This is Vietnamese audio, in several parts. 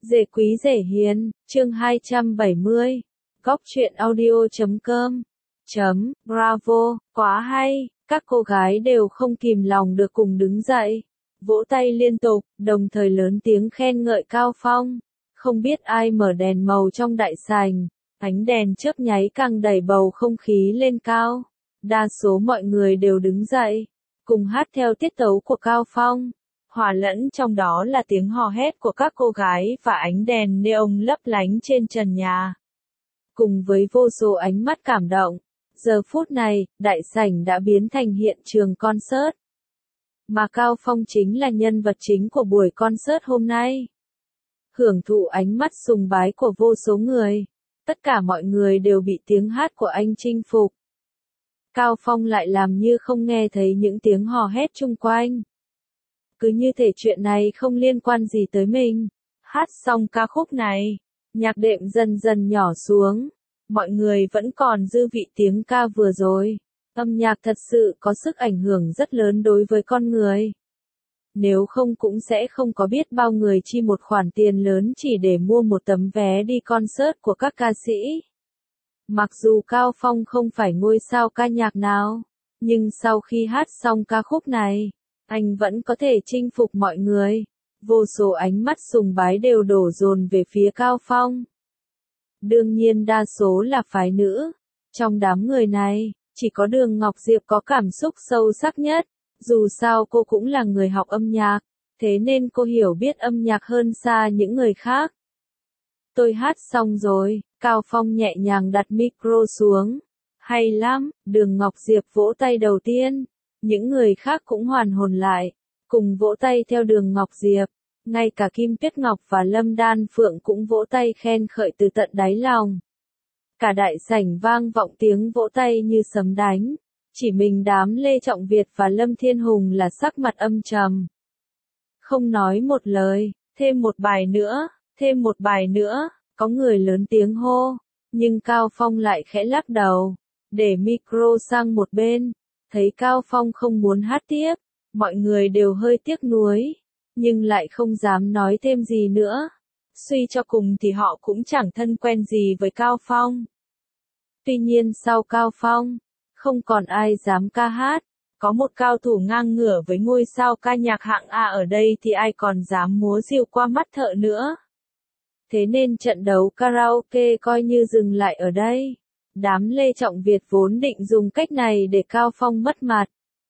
Dễ quý dễ hiền, chương 270. Góc truyện audio.com. Bravo, quá hay, các cô gái đều không kìm lòng được cùng đứng dậy, vỗ tay liên tục, đồng thời lớn tiếng khen ngợi Cao Phong. Không biết ai mở đèn màu trong đại sảnh, ánh đèn chớp nháy càng đẩy bầu không khí lên cao. Đa số mọi người đều đứng dậy, cùng hát theo tiết tấu của Cao Phong. Hòa lẫn trong đó là tiếng hò hét của các cô gái và ánh đèn neon lấp lánh trên trần nhà. Cùng với vô số ánh mắt cảm động, giờ phút này, đại sảnh đã biến thành hiện trường concert. Mà Cao Phong chính là nhân vật chính của buổi concert hôm nay. Hưởng thụ ánh mắt sùng bái của vô số người, tất cả mọi người đều bị tiếng hát của anh chinh phục. Cao Phong lại làm như không nghe thấy những tiếng hò hét chung quanh. Cứ như thể chuyện này không liên quan gì tới mình. Hát xong ca khúc này, nhạc đệm dần dần nhỏ xuống. Mọi người vẫn còn dư vị tiếng ca vừa rồi. Âm nhạc thật sự có sức ảnh hưởng rất lớn đối với con người. Nếu không cũng sẽ không có biết bao người chi một khoản tiền lớn chỉ để mua một tấm vé đi concert của các ca sĩ. Mặc dù Cao Phong không phải ngôi sao ca nhạc nào, nhưng sau khi hát xong ca khúc này, anh vẫn có thể chinh phục mọi người. Vô số ánh mắt sùng bái đều đổ dồn về phía Cao Phong. Đương nhiên đa số là phái nữ. Trong đám người này, chỉ có Đường Ngọc Diệp có cảm xúc sâu sắc nhất. Dù sao cô cũng là người học âm nhạc, thế nên cô hiểu biết âm nhạc hơn xa những người khác. Tôi hát xong rồi, Cao Phong nhẹ nhàng đặt micro xuống. Hay lắm, Đường Ngọc Diệp vỗ tay đầu tiên. Những người khác cũng hoàn hồn lại, cùng vỗ tay theo Đường Ngọc Diệp. Ngay cả Kim Tuyết Ngọc và Lâm Đan Phượng cũng vỗ tay khen khởi từ tận đáy lòng. Cả đại sảnh vang vọng tiếng vỗ tay như sấm đánh. Chỉ mình đám Lê Trọng Việt và Lâm Thiên Hùng là sắc mặt âm trầm. Không nói một lời, thêm một bài nữa, thêm một bài nữa, có người lớn tiếng hô. Nhưng Cao Phong lại khẽ lắc đầu, để micro sang một bên. Thấy Cao Phong không muốn hát tiếp, mọi người đều hơi tiếc nuối, nhưng lại không dám nói thêm gì nữa. Suy cho cùng thì họ cũng chẳng thân quen gì với Cao Phong. Tuy nhiên sau Cao Phong, không còn ai dám ca hát. Có một cao thủ ngang ngửa với ngôi sao ca nhạc hạng A ở đây thì ai còn dám múa rìu qua mắt thợ nữa. Thế nên trận đấu karaoke coi như dừng lại ở đây. Đám Lê Trọng Việt vốn định dùng cách này để Cao Phong mất mặt.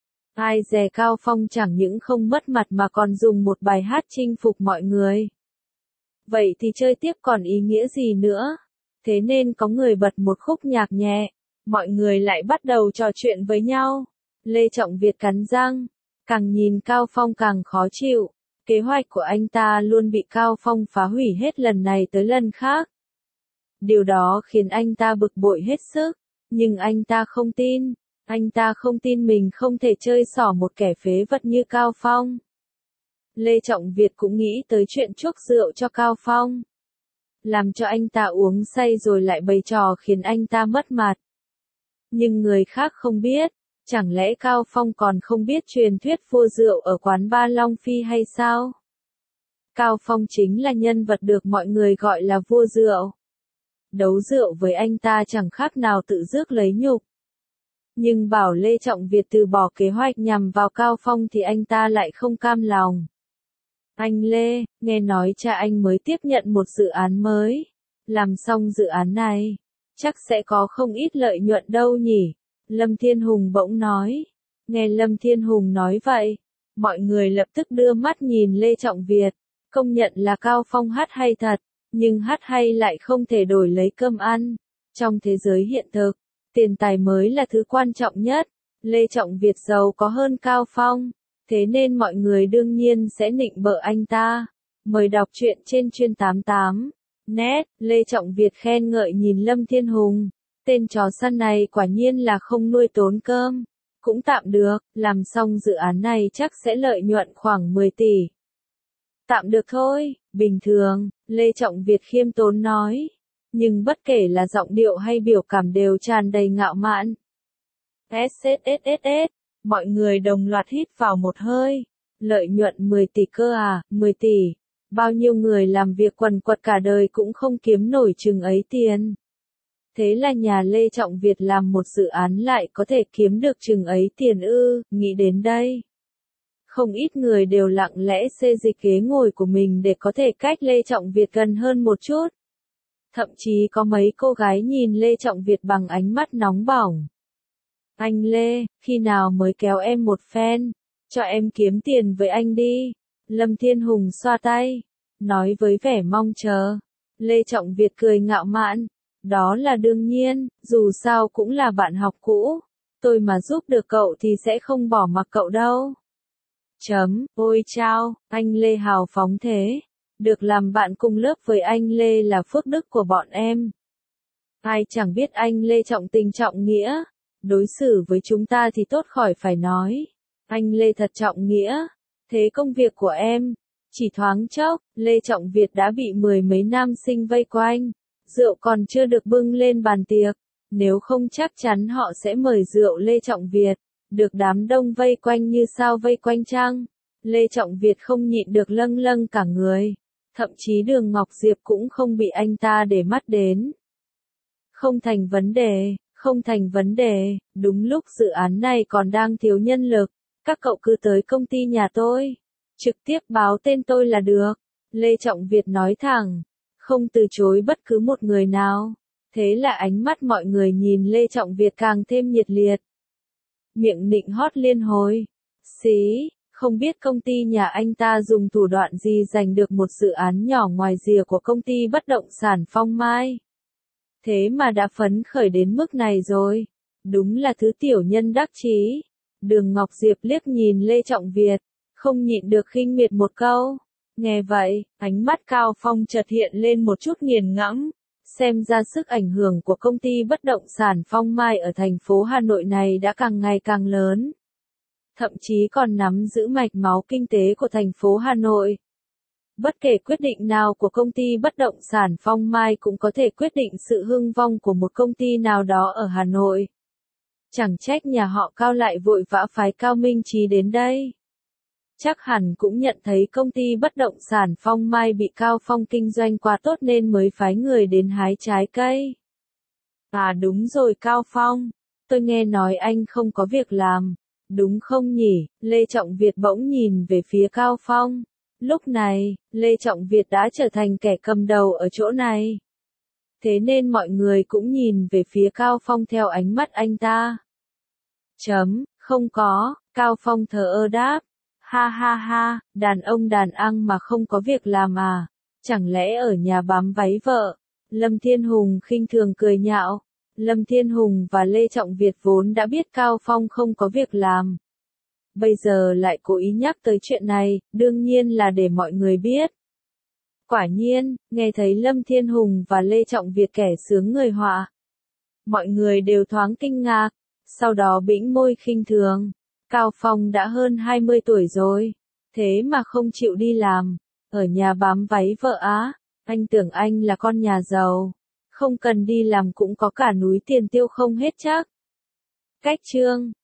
Ai dè Cao Phong chẳng những không mất mặt mà còn dùng một bài hát chinh phục mọi người. Vậy thì chơi tiếp còn ý nghĩa gì nữa? Thế nên có người bật một khúc nhạc nhẹ, mọi người lại bắt đầu trò chuyện với nhau. Lê Trọng Việt cắn răng, càng nhìn Cao Phong càng khó chịu. Kế hoạch của anh ta luôn bị Cao Phong phá hủy hết lần này tới lần khác. Điều đó khiến anh ta bực bội hết sức, nhưng anh ta không tin. Anh ta không tin mình không thể chơi xỏ một kẻ phế vật như Cao Phong. Lê Trọng Việt cũng nghĩ tới chuyện chuốc rượu cho Cao Phong. Làm cho anh ta uống say rồi lại bày trò khiến anh ta mất mặt. Nhưng người khác không biết, chẳng lẽ Cao Phong còn không biết truyền thuyết vua rượu ở quán Ba Long Phi hay sao? Cao Phong chính là nhân vật được mọi người gọi là vua rượu. Đấu rượu với anh ta chẳng khác nào tự rước lấy nhục. Nhưng bảo Lê Trọng Việt từ bỏ kế hoạch nhằm vào Cao Phong thì anh ta lại không cam lòng. Anh Lê, nghe nói cha anh mới tiếp nhận một dự án mới. Làm xong dự án này, chắc sẽ có không ít lợi nhuận đâu nhỉ? Lâm Thiên Hùng bỗng nói. Nghe Lâm Thiên Hùng nói vậy, mọi người lập tức đưa mắt nhìn Lê Trọng Việt. Công nhận là Cao Phong hát hay thật, nhưng hát hay lại không thể đổi lấy cơm ăn. Trong thế giới hiện thực, tiền tài mới là thứ quan trọng nhất. Lê Trọng Việt giàu có hơn Cao Phong, thế nên mọi người đương nhiên sẽ nịnh bợ anh ta. Mời đọc truyện trên Chuyên 88. Net, Lê Trọng Việt khen ngợi nhìn Lâm Thiên Hùng. Tên chó săn này quả nhiên là không nuôi tốn cơm. Cũng tạm được, làm xong dự án này chắc sẽ lợi nhuận khoảng 10 tỷ. Tạm được thôi, bình thường, Lê Trọng Việt khiêm tốn nói. Nhưng bất kể là giọng điệu hay biểu cảm đều tràn đầy ngạo mạn. SSSSS, mọi người đồng loạt hít vào một hơi. Lợi nhuận 10 tỷ cơ à, 10 tỷ. Bao nhiêu người làm việc quần quật cả đời cũng không kiếm nổi chừng ấy tiền. Thế là nhà Lê Trọng Việt làm một dự án lại có thể kiếm được chừng ấy tiền ư, nghĩ đến đây. Không ít người đều lặng lẽ xê dịch ghế ngồi của mình để có thể cách Lê Trọng Việt gần hơn một chút. Thậm chí có mấy cô gái nhìn Lê Trọng Việt bằng ánh mắt nóng bỏng. Anh Lê, khi nào mới kéo em một phen, cho em kiếm tiền với anh đi. Lâm Thiên Hùng xoa tay, nói với vẻ mong chờ. Lê Trọng Việt cười ngạo mạn. Đó là đương nhiên, dù sao cũng là bạn học cũ. Tôi mà giúp được cậu thì sẽ không bỏ mặc cậu đâu. Ôi chao, anh Lê hào phóng thế. Được làm bạn cùng lớp với anh Lê là phước đức của bọn em. Ai chẳng biết anh Lê trọng tình trọng nghĩa. Đối xử với chúng ta thì tốt khỏi phải nói. Anh Lê thật trọng nghĩa. Thế công việc của em, chỉ thoáng chốc, Lê Trọng Việt đã bị mười mấy nam sinh vây quanh. Rượu còn chưa được bưng lên bàn tiệc. Nếu không chắc chắn họ sẽ mời rượu Lê Trọng Việt. Được đám đông vây quanh như sao vây quanh trăng. Lê Trọng Việt không nhịn được lâng lâng cả người. Thậm chí Đường Ngọc Diệp cũng không bị anh ta để mắt đến. Không thành vấn đề, không thành vấn đề, đúng lúc dự án này còn đang thiếu nhân lực. Các cậu cứ tới công ty nhà tôi. Trực tiếp báo tên tôi là được. Lê Trọng Việt nói thẳng. Không từ chối bất cứ một người nào. Thế là ánh mắt mọi người nhìn Lê Trọng Việt càng thêm nhiệt liệt. Miệng nịnh hót liên hồi. Xí, không biết công ty nhà anh ta dùng thủ đoạn gì giành được một dự án nhỏ ngoài rìa của công ty bất động sản Phong Mai. Thế mà đã phấn khởi đến mức này rồi. Đúng là thứ tiểu nhân đắc chí. Đường Ngọc Diệp liếc nhìn Lê Trọng Việt, không nhịn được khinh miệt một câu. Nghe vậy, ánh mắt Cao Phong chợt hiện lên một chút nghiền ngẫm. Xem ra sức ảnh hưởng của công ty bất động sản Phong Mai ở thành phố Hà Nội này đã càng ngày càng lớn. Thậm chí còn nắm giữ mạch máu kinh tế của thành phố Hà Nội. Bất kể quyết định nào của công ty bất động sản Phong Mai cũng có thể quyết định sự hưng vong của một công ty nào đó ở Hà Nội. Chẳng trách nhà họ Cao lại vội vã phái Cao Minh Chí đến đây. Chắc hẳn cũng nhận thấy công ty bất động sản Phong Mai bị Cao Phong kinh doanh quá tốt nên mới phái người đến hái trái cây. À đúng rồi Cao Phong, tôi nghe nói anh không có việc làm, đúng không nhỉ? Lê Trọng Việt bỗng nhìn về phía Cao Phong. Lúc này, Lê Trọng Việt đã trở thành kẻ cầm đầu ở chỗ này. Thế nên mọi người cũng nhìn về phía Cao Phong theo ánh mắt anh ta. Không có, Cao Phong thờ ơ đáp. Ha ha ha, đàn ông đàn ăn mà không có việc làm à? Chẳng lẽ ở nhà bám váy vợ? Lâm Thiên Hùng khinh thường cười nhạo. Lâm Thiên Hùng và Lê Trọng Việt vốn đã biết Cao Phong không có việc làm. Bây giờ lại cố ý nhắc tới chuyện này, đương nhiên là để mọi người biết. Quả nhiên, nghe thấy Lâm Thiên Hùng và Lê Trọng Việt kẻ sướng người họa. Mọi người đều thoáng kinh ngạc, sau đó bĩng môi khinh thường. Cao Phong đã hơn 20 tuổi rồi, thế mà không chịu đi làm, ở nhà bám váy vợ á, anh tưởng anh là con nhà giàu, không cần đi làm cũng có cả núi tiền tiêu không hết chắc. Cách chương